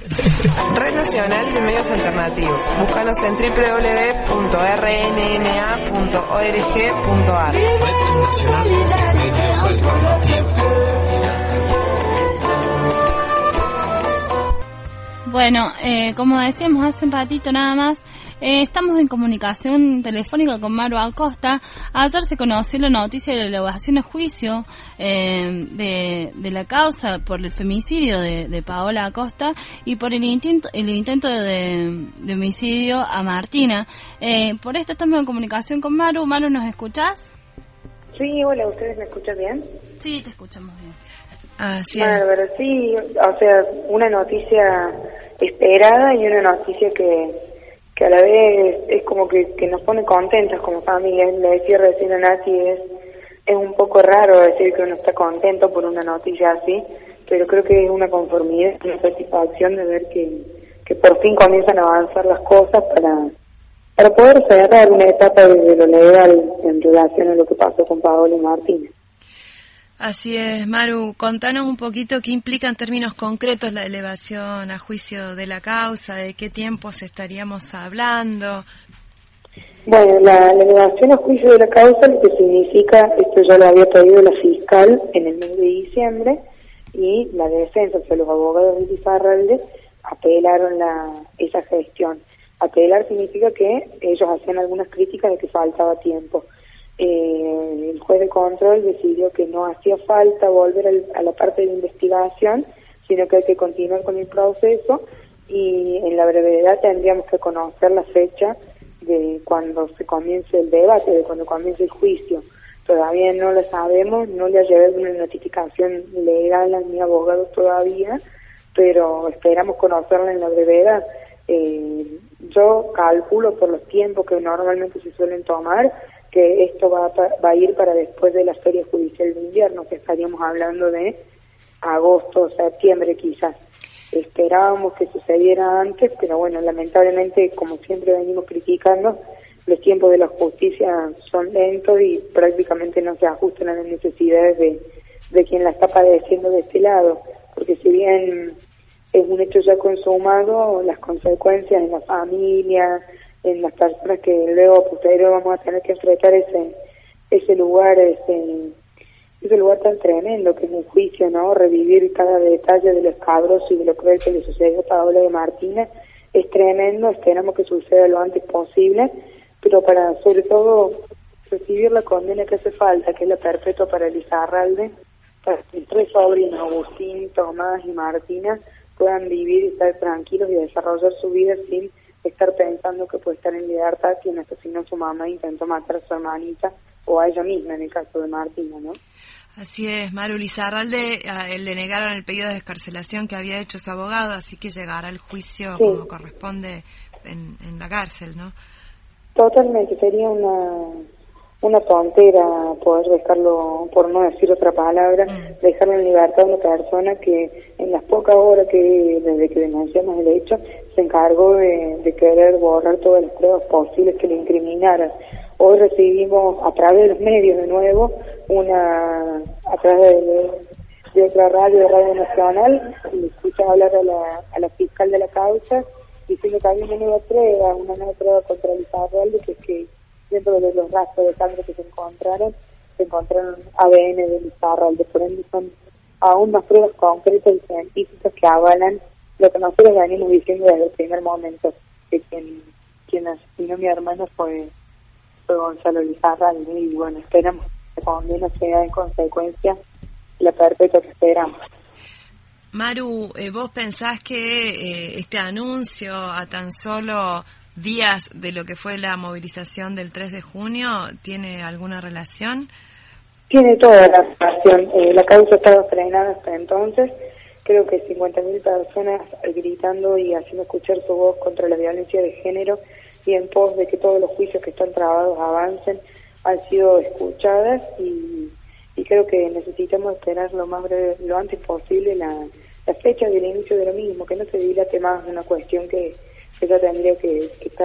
Red Nacional de Medios Alternativos. Búscanos en www.rnma.org.ar. Red Nacional de Medios Alternativos. Bueno, como decíamos hace un ratito nada más, estamos en comunicación telefónica con Maru Acosta. Ayer se conoció la noticia de la elevación a juicio de la causa por el femicidio de Paola Acosta y por el intento de homicidio a Martina. Por esto estamos en comunicación con Maru. Maru, ¿nos escuchás? Sí, hola, ¿ustedes me escuchan bien? Sí, te escuchamos bien. Bárbaro, sí, o sea, una noticia esperada y una noticia que a la vez es como que nos pone contentos como familia. Le decía recién a Nati, es un poco raro decir que uno está contento por una noticia así, pero creo que es una conformidad, una satisfacción de ver que por fin comienzan a avanzar las cosas para poder cerrar una etapa de lo legal en relación a lo que pasó con Paola y Martínez. Así es, Maru, contanos un poquito qué implica en términos concretos la elevación a juicio de la causa, de qué tiempos estaríamos hablando. Bueno, la elevación a juicio de la causa lo que significa, esto ya lo había pedido la fiscal en el mes de diciembre, y la defensa, o sea, los abogados de Lizarralde apelaron esa gestión. Apelar significa que ellos hacían algunas críticas de que faltaba tiempo. El juez de control decidió que no hacía falta volver a la parte de investigación, sino que hay que continuar con el proceso, y en la brevedad tendríamos que conocer la fecha de cuando se comience el debate, de cuando comience el juicio. Todavía no lo sabemos, no le ha llegado una notificación legal a mi abogado todavía, pero esperamos conocerla en la brevedad. Yo calculo por los tiempos que normalmente se suelen tomar que esto va a ir para después de la feria judicial de invierno, que estaríamos hablando de agosto, septiembre quizás. Esperábamos que sucediera antes, pero bueno, lamentablemente, como siempre venimos criticando, los tiempos de la justicia son lentos y prácticamente no se ajustan a las necesidades de quien la está padeciendo de este lado, porque si bien es un hecho ya consumado, las consecuencias en la familia, en las personas que luego posterior vamos a tener que enfrentar ese lugar tan tremendo que es un juicio, ¿no? Revivir cada detalle de lo escabroso y de lo cruel que le sucedió a Paola de Martínez es tremendo. Esperamos que suceda lo antes posible, pero para sobre todo recibir la condena que hace falta, que es la perpetua para Lizarralde, para que los tres sobrinos, Agustín, Tomás y Martina, puedan vivir y estar tranquilos y desarrollar su vida sin estar pensando que puede estar en libertad quien asesinó a su mamá e intentó matar a su hermanita, o a ella misma en el caso de Martina, ¿no? Así es, Maru. Lizarralde le negaron el pedido de excarcelación que había hecho su abogado, así que llegará al juicio sí, como corresponde en la cárcel, ¿no? Totalmente, sería una tontera poder dejarlo, por no decir otra palabra, dejarlo en libertad a una persona que en las pocas horas desde que denunciamos el hecho se encargó de querer borrar todas las pruebas posibles que le incriminaran. Hoy recibimos a través de los medios de nuevo, a través de otra radio, de Radio Nacional, le escuché hablar a la fiscal de la causa diciendo que había una nueva prueba contra Lizarralde, que es que dentro de los rastros de sangre que se encontraron ADN de Lizarralde. Por ende son aún más pruebas concretas y científicas que avalan lo que nosotros venimos diciendo desde el primer momento, que quien asesinó a mi hermano fue Gonzalo Lizarralde, y bueno, esperamos que la condena sea en consecuencia la perpetua que esperamos. Maru, ¿vos pensás que este anuncio a tan solo días de lo que fue la movilización del 3 de junio tiene alguna relación? Tiene toda la relación. La causa estaba frenada hasta entonces. Creo que 50.000 personas gritando y haciendo escuchar su voz contra la violencia de género y en pos de que todos los juicios que están trabados avancen han sido escuchadas, y creo que necesitamos esperar lo antes posible la fecha del inicio de lo mismo, que no se dilate más, una cuestión que ya tendría que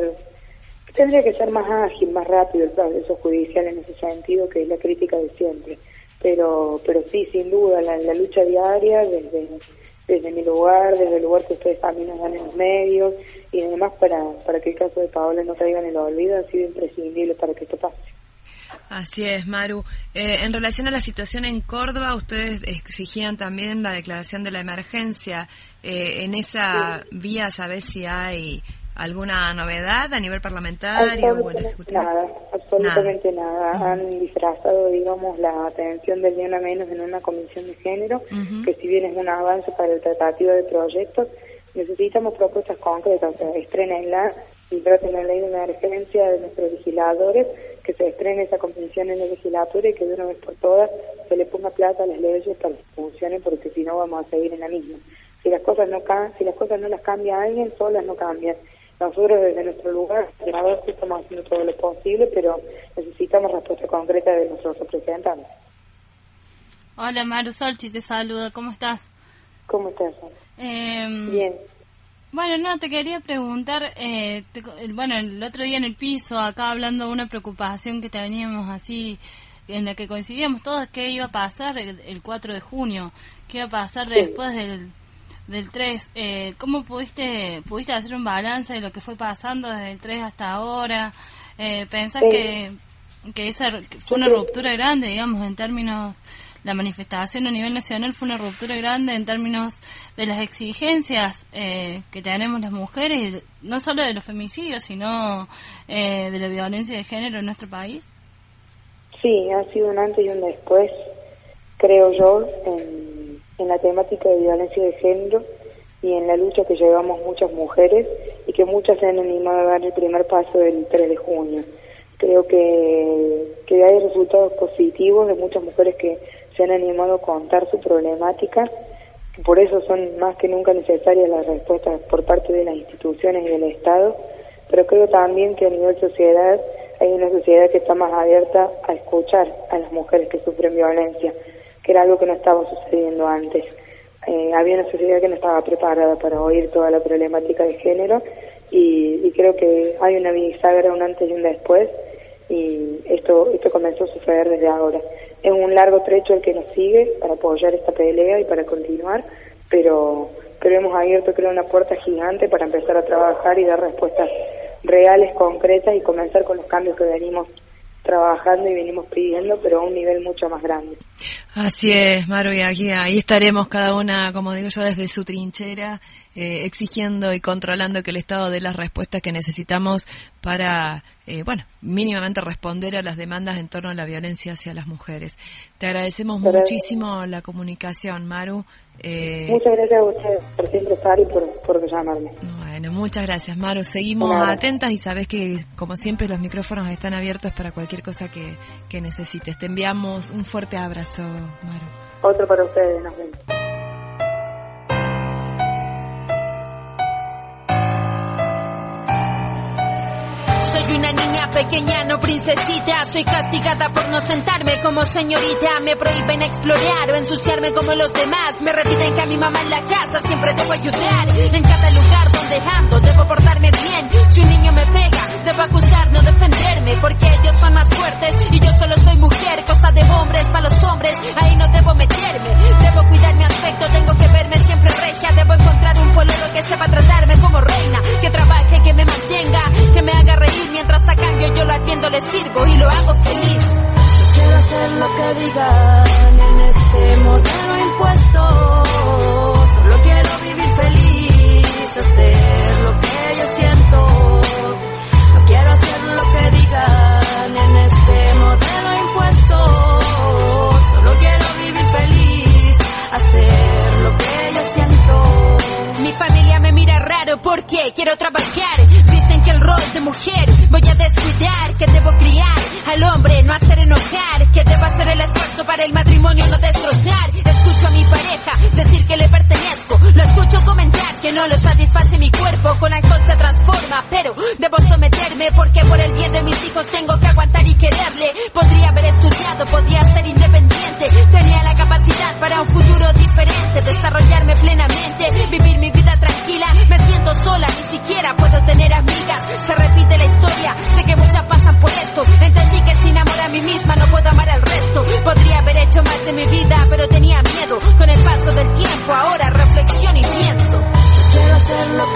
ser más ágil, más rápido el proceso judicial en ese sentido, que es la crítica de siempre. Pero sí, sin duda, la lucha diaria desde mi lugar, desde el lugar que ustedes también nos dan en los medios y demás para que el caso de Paola no caiga en el olvido. Ha sido imprescindible para que esto pase. Así es, Maru. En relación a la situación en Córdoba, ustedes exigían también la declaración de la emergencia. En esa vía, ¿sabés si hay alguna novedad a nivel parlamentario o ejecutivo? Absolutamente nada. Han disfrazado, digamos, la atención del día menos en una comisión de género, que si bien es un avance para el tratativo de proyectos, necesitamos propuestas concretas. O sea, estrénenla y traten la ley de emergencia de nuestros legisladores, que se estrene esa convención en la legislatura y que de una vez por todas se le ponga plata a las leyes para que funcionen, porque si no vamos a seguir en la misma. Si las cosas no las cambia alguien, solas no cambian. Nosotros desde nuestro lugar, estamos haciendo todo lo posible, pero necesitamos respuesta concreta de nuestros representantes. Hola, Maru, Solchi te saluda, ¿cómo estás? ¿Cómo estás? Bien. Bueno, no, te quería preguntar, el otro día en el piso, acá hablando de una preocupación que teníamos así, en la que coincidíamos todos, qué iba a pasar el 4 de junio, qué iba a pasar después del 3. ¿Cómo pudiste hacer un balance de lo que fue pasando desde el 3 hasta ahora? ¿Pensás que esa fue una ruptura grande, digamos, en términos... La manifestación a nivel nacional fue una ruptura grande en términos de las exigencias que tenemos las mujeres, no solo de los femicidios, sino de la violencia de género en nuestro país? Sí, ha sido un antes y un después, creo yo, en la temática de violencia de género y en la lucha que llevamos muchas mujeres y que muchas se han animado a dar el primer paso del 3 de junio. Creo que hay resultados positivos de muchas mujeres que se han animado a contar su problemática, que por eso son más que nunca necesarias las respuestas por parte de las instituciones y del Estado, pero creo también que a nivel sociedad hay una sociedad que está más abierta a escuchar a las mujeres que sufren violencia, que era algo que no estaba sucediendo antes. Había una sociedad que no estaba preparada para oír toda la problemática de género y creo que hay una bisagra, un antes y un después, y esto comenzó a suceder desde ahora. Es un largo trecho el que nos sigue para apoyar esta pelea y para continuar, pero hemos abierto, creo, una puerta gigante para empezar a trabajar y dar respuestas reales, concretas, y comenzar con los cambios que venimos trabajando y venimos pidiendo, pero a un nivel mucho más grande. Así es, Maru, y ahí estaremos cada una, como digo yo, desde su trinchera, exigiendo y controlando que el Estado dé las respuestas que necesitamos para, mínimamente responder a las demandas en torno a la violencia hacia las mujeres. Te agradecemos muchísimo la comunicación, Maru. Muchas gracias a ustedes por siempre estar y por llamarme. Bueno, muchas gracias, Maru. Seguimos atentas y sabes que, como siempre, los micrófonos están abiertos para cualquier cosa que necesites. Te enviamos un fuerte abrazo, Maru. Otro para ustedes, nos vemos. Soy una niña pequeña, no princesita. Soy castigada por no sentarme como señorita. Me prohíben explorar o ensuciarme como los demás. Me repiten que a mi mamá en la casa siempre debo ayudar. En cada lugar donde ando debo portarme bien. Si un niño me pega, debo acusar, no defenderme, porque ellos son más fuertes y yo solo soy mujer. Cosa de hombres para los hombres, ahí no debo meterme. Debo cuidar mi aspecto, tengo que verme siempre regia. Debo encontrar un pololo que sepa tratarme como reina, que trabaje, que me mantenga, que me haga reír. Mientras a cambio yo lo atiendo, le sirvo y lo hago feliz. Quiero hacer lo que digan en este modelo impuesto. Solo quiero vivir feliz, hacer lo que yo siento. No quiero hacer lo que digan en este modelo impuesto. Solo quiero vivir feliz, hacer lo que yo siento. Mi familia me mira raro porque quiero trabajar. Dicen que el rol de mujer voy a descuidar, que debo criar al hombre, no hacer enojar, que debo hacer el esfuerzo para el matrimonio, no destrozar. Escucho a mi pareja decir que le pertenezco, lo escucho comentar que no lo satisface mi cuerpo, con alcohol se transforma, pero debo someterme porque por el bien de mis hijos tengo que aguantar y quererle. Podría haber estudiado, podría ser independiente, tenía la capacidad para un futuro diferente, desarrollarme plenamente, vivir mi vida tranquila. Me siento sola, ni siquiera puedo tener amigas. Se repite la historia, sé que muchas pasan por esto. Entendí que sin amor a mí misma no puedo amar al resto. Podría haber hecho más de mi vida, pero tenía miedo. Con el paso del tiempo ahora reflexiono.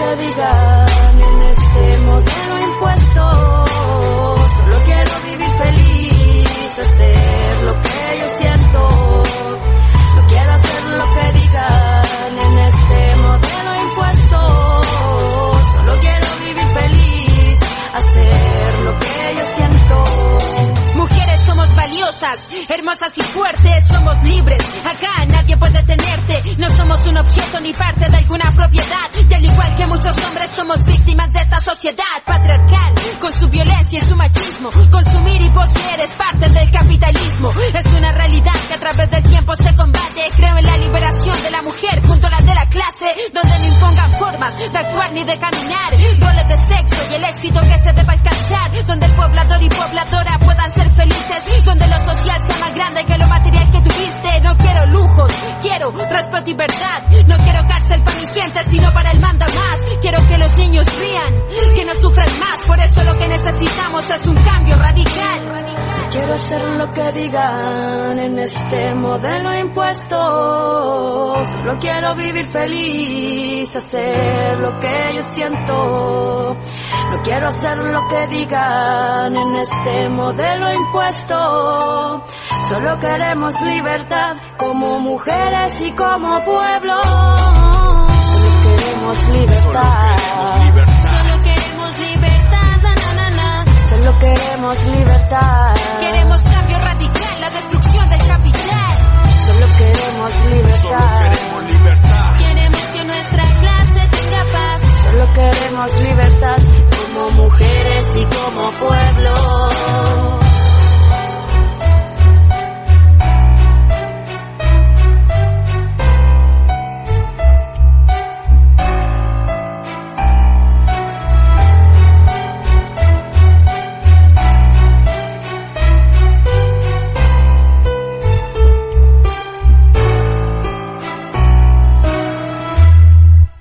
que digan en este modelo impuesto. Solo quiero vivir feliz, hacer lo que yo siento. No quiero hacer lo que digan en este modelo impuesto. Solo quiero vivir feliz, hacer lo que yo siento. Mujeres somos valiosas, hermosas y fuertes, somos libres, acá nadie puede tenerte. No somos un objeto ni parte de alguna propiedad. Y al igual que muchos hombres somos víctimas de esta sociedad patriarcal, con su violencia y su machismo. Consumir y poseer es parte del capitalismo. Es una realidad que a través del tiempo se combate. Creo en la liberación de la mujer junto a la de la clase, donde no impongan formas de actuar ni de caminar, roles de sexo y el éxito que se debe alcanzar, donde el poblador y pobladora puedan ser felices, donde lo social sea más grande que lo material que tuviste. No quiero lujos, quiero respeto y verdad. No quiero cárcel para mi gente, sino para el manda más. Quiero que los niños rían, que no sufran más. Por eso lo que necesitamos es un cambio radical. Quiero hacer lo que digan en este modelo impuesto. Solo quiero vivir feliz, hacer lo que yo siento. No quiero hacer lo que digan en este modelo impuesto. Solo queremos libertad como mujeres y como pueblo. Solo queremos libertad. Solo queremos libertad, na, na, na. Solo queremos libertad. Queremos cambio radical, la destrucción del capital. Solo queremos libertad. Queremos que nuestra clase tenga paz. Solo queremos libertad como mujeres y como pueblo.